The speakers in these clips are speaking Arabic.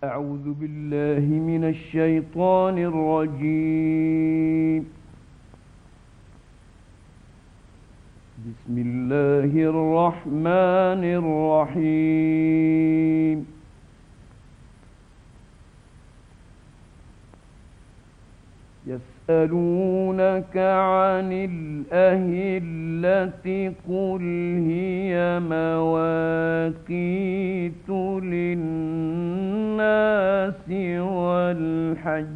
أعوذ بالله من الشيطان الرجيم. بسم الله الرحمن الرحيم. يسألونك عن الأهلة قل هي مواقيت للناس والحج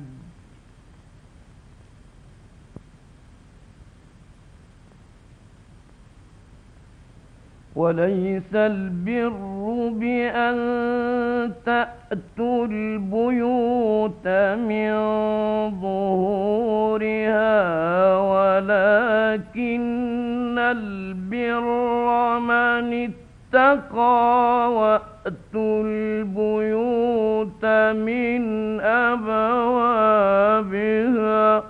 وليس البر بأن تأتوا البيوت من ظهورها ولكن البر من اتقى وأتوا البيوت من أبوابها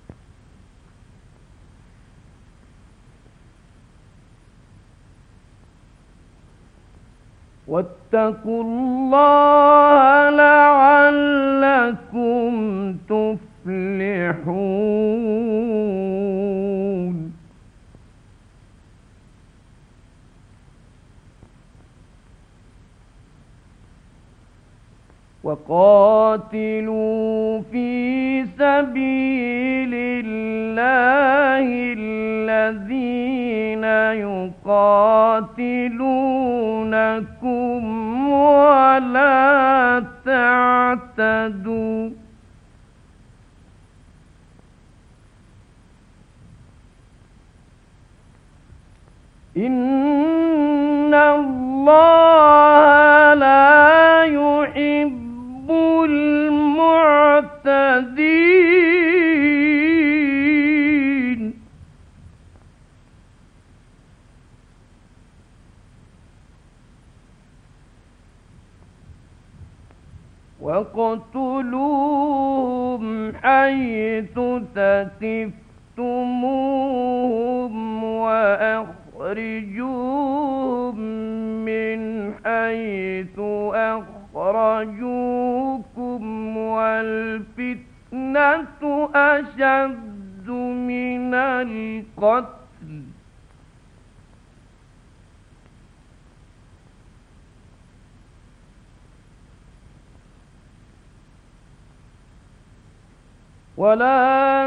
واتقوا الله لعلكم تفلحون. وقاتلوا في سبيل الله الذين يقاتلونكم ولا تعتدوا إن الله لا يحب المعتدين. وَاقْتُلُوهُمْ حَيْثُ ثَقِفْتُمُوهُمْ وَأَخْرِجُوهُمْ مِنْ حَيْثُ أَخْرَجُوكُمْ وَالْفِتْنَةُ أَشَدُّ مِنَ الْقَتْلِ ولا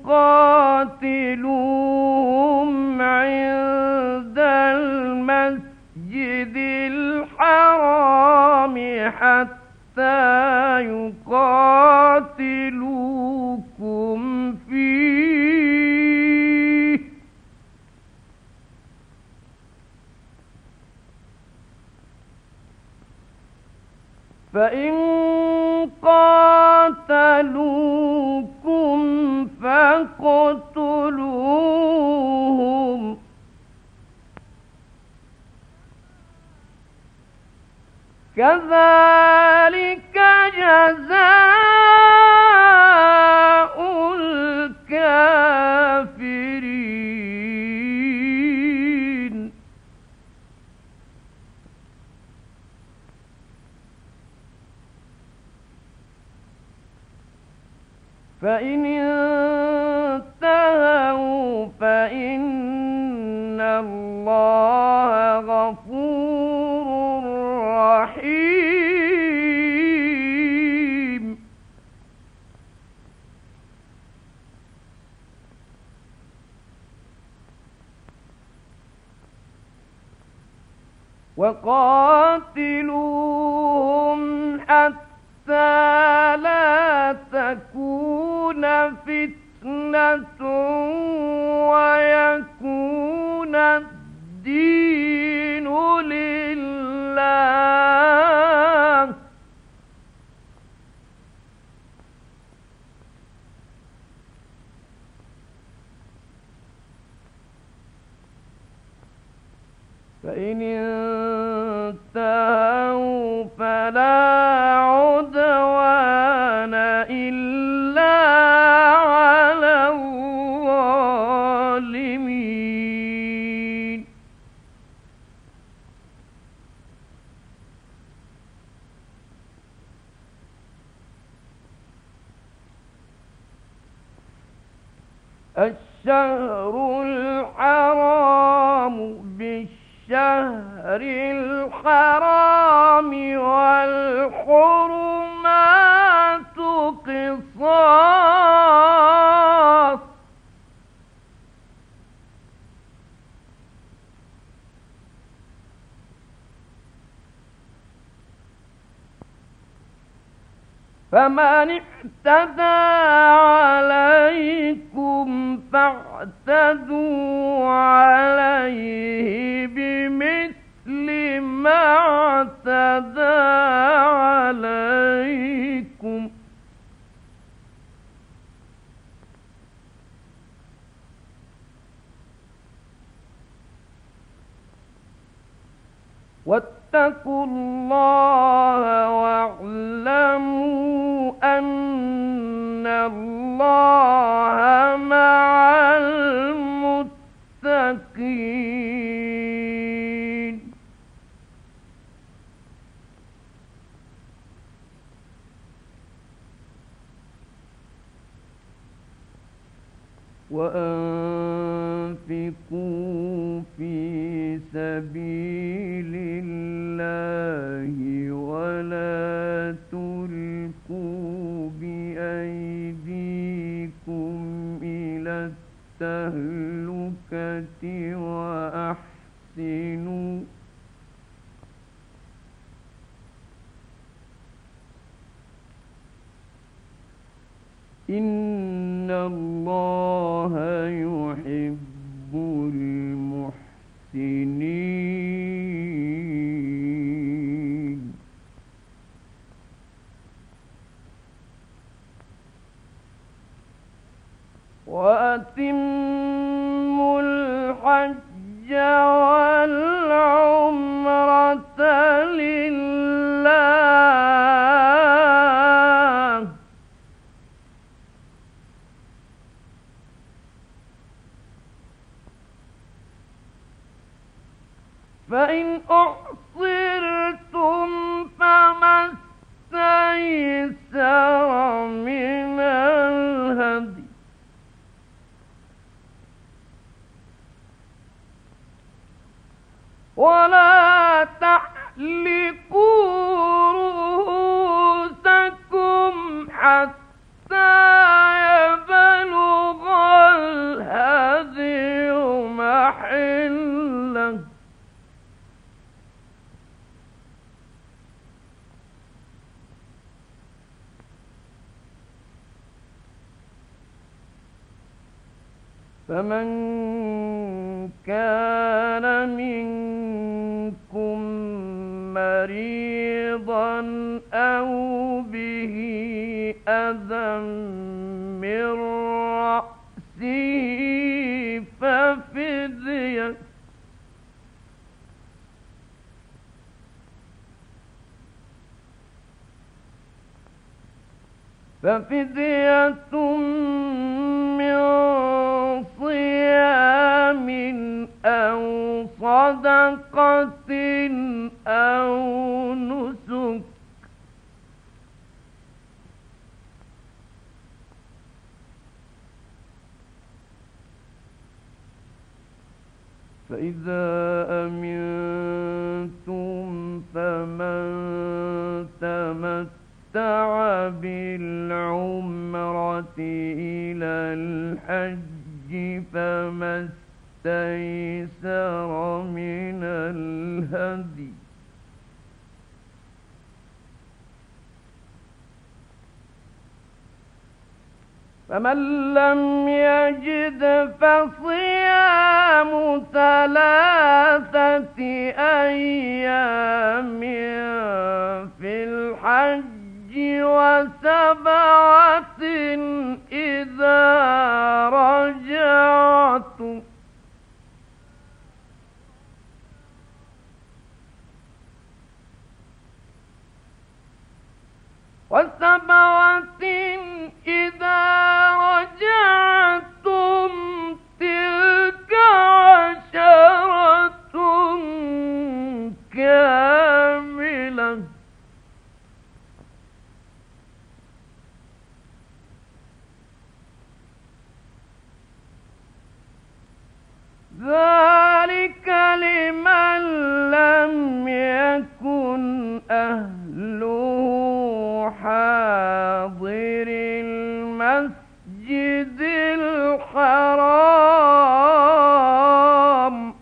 تقاتلوهم عند المسجد الحرام حتى يقاتلوكم فيه فإن قاتلوكم فاقتلوهم كذلك جزاء الكافرين. فإن انتهوا فإن الله غفور رحيم. وقاتلوهم حتى لا تكون فتنة ويكون الدين لله فإن انتهوا فلا عدوان إلا على الظالمين. الشهر الحرام بالشهر الحرام والحرمات قصاص فمن اعتدى عليكم فاعتدوا عليه بمثل ما اعتدى عليكم واتقوا الله واعلموا أن الله مع المتقين وأنفقوا في سبيل الله ولا تلقوا بأيديكم إلى التهلكة وأحسنوا إن الله يحب المحسنين وأتموا الحج والعمرة لله فإن أحصرتم فما استيسر من الهدي ولا تحلقوا رؤوسكم حتى يبلغ الهدي محله فمن كان منكم مريضا أو به أذى من رأسه ففدية من صيام أو صدقة أو نسك فإذا أمنتم فمن تمتع بالعمرة إلى الحج فما استيسر من الهدي فمن لم يجد فصيام 3 أيام في الحج و7 إذا رجعتم و7 إذا رجعتم تلك 10 كاملة أهله حاضر المسجد الحرام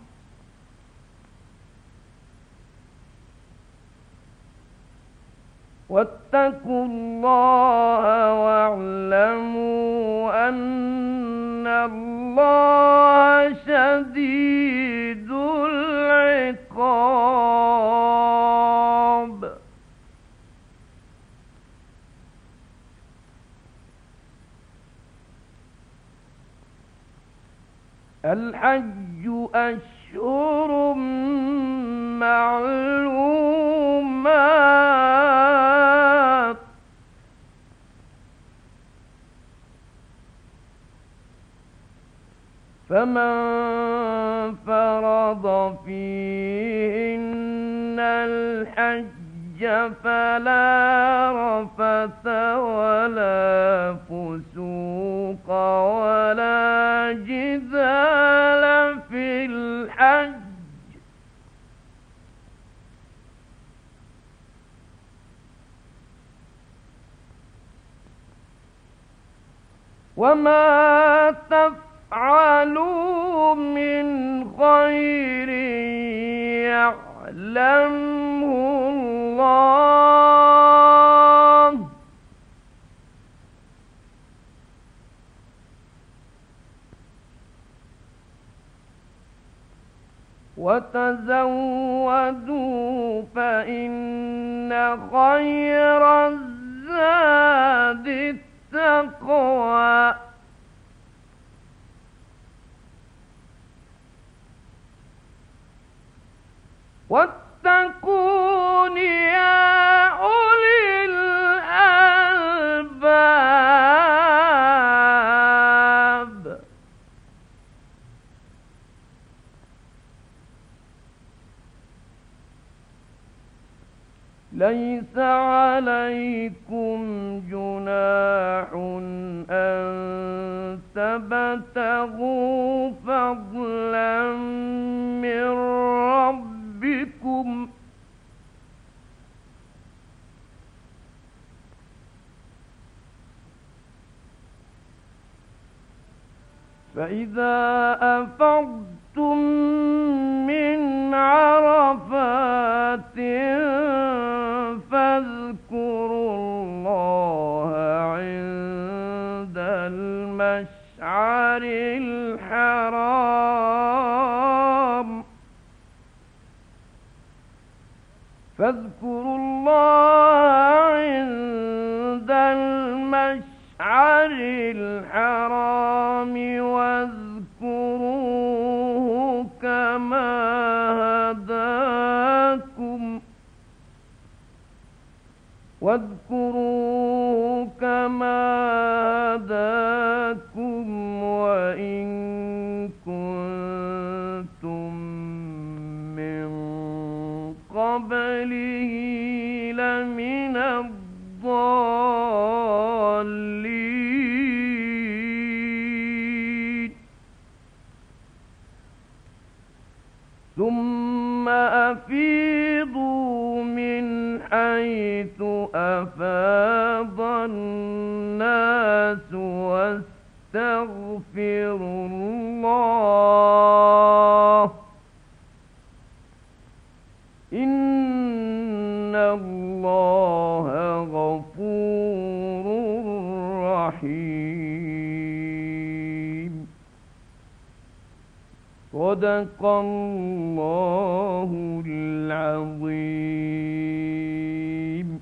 واتقوا الله واعلموا أن الله شديد العقاب. الحج أشهر معلومات فمن فرض فيهن الحج فلا رفث ولا فسوق ولا جدال في الحج وما تفعلوا من خير يعلمه الله وتزودوا فإن خير الزاد التقوى واتقون يا أولي الألباب. ليس عليكم جناح أن تبتغوا فضلا من ربكم فإذا أفضتم من عرفات فاذكروا الله عند المشعر الحرام فاذكروا الله عند المشعر الحرام واذكروه كما هداكم وإن كنتم من قبله لمن الضالين. ثم أفيضوا من حيث أفاض الناس واستغفروا الله إن الله غفور رحيم. صدق الله العظيم.